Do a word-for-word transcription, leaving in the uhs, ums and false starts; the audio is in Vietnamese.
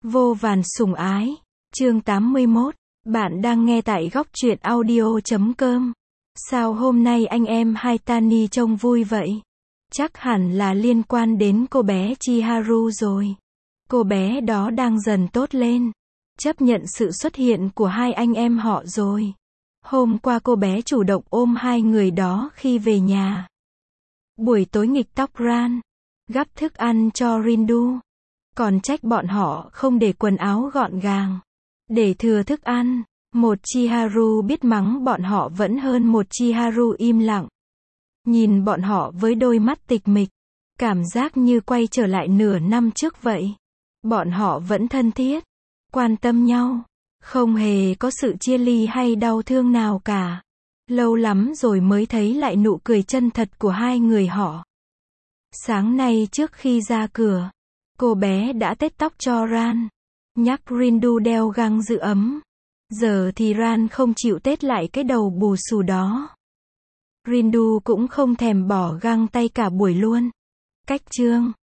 Vô vàn sủng ái. Chương tám mươi mốt. Bạn đang nghe tại góc truyện audio chấm com. Sao hôm nay anh em hai Tani trông vui vậy? Chắc hẳn là liên quan đến cô bé Chiharu rồi. Cô bé đó đang dần tốt lên. Chấp nhận sự xuất hiện của hai anh em họ rồi. Hôm qua cô bé chủ động ôm hai người đó khi về nhà. Buổi tối nghịch tóc Ran. Gắp thức ăn cho Rindu. Còn trách bọn họ không để quần áo gọn gàng. Để thừa thức ăn. Một Chiharu biết mắng bọn họ vẫn hơn một Chiharu im lặng. Nhìn bọn họ với đôi mắt tịch mịch. Cảm giác như quay trở lại nửa năm trước vậy. Bọn họ vẫn thân thiết. Quan tâm nhau. Không hề có sự chia ly hay đau thương nào cả. Lâu lắm rồi mới thấy lại nụ cười chân thật của hai người họ. Sáng nay trước khi ra cửa, cô bé đã tết tóc cho Ran. Nhắc Rindu đeo găng giữ ấm. Giờ thì Ran không chịu tết lại cái đầu bù xù đó. Rindu cũng không thèm bỏ găng tay cả buổi luôn. Cách chương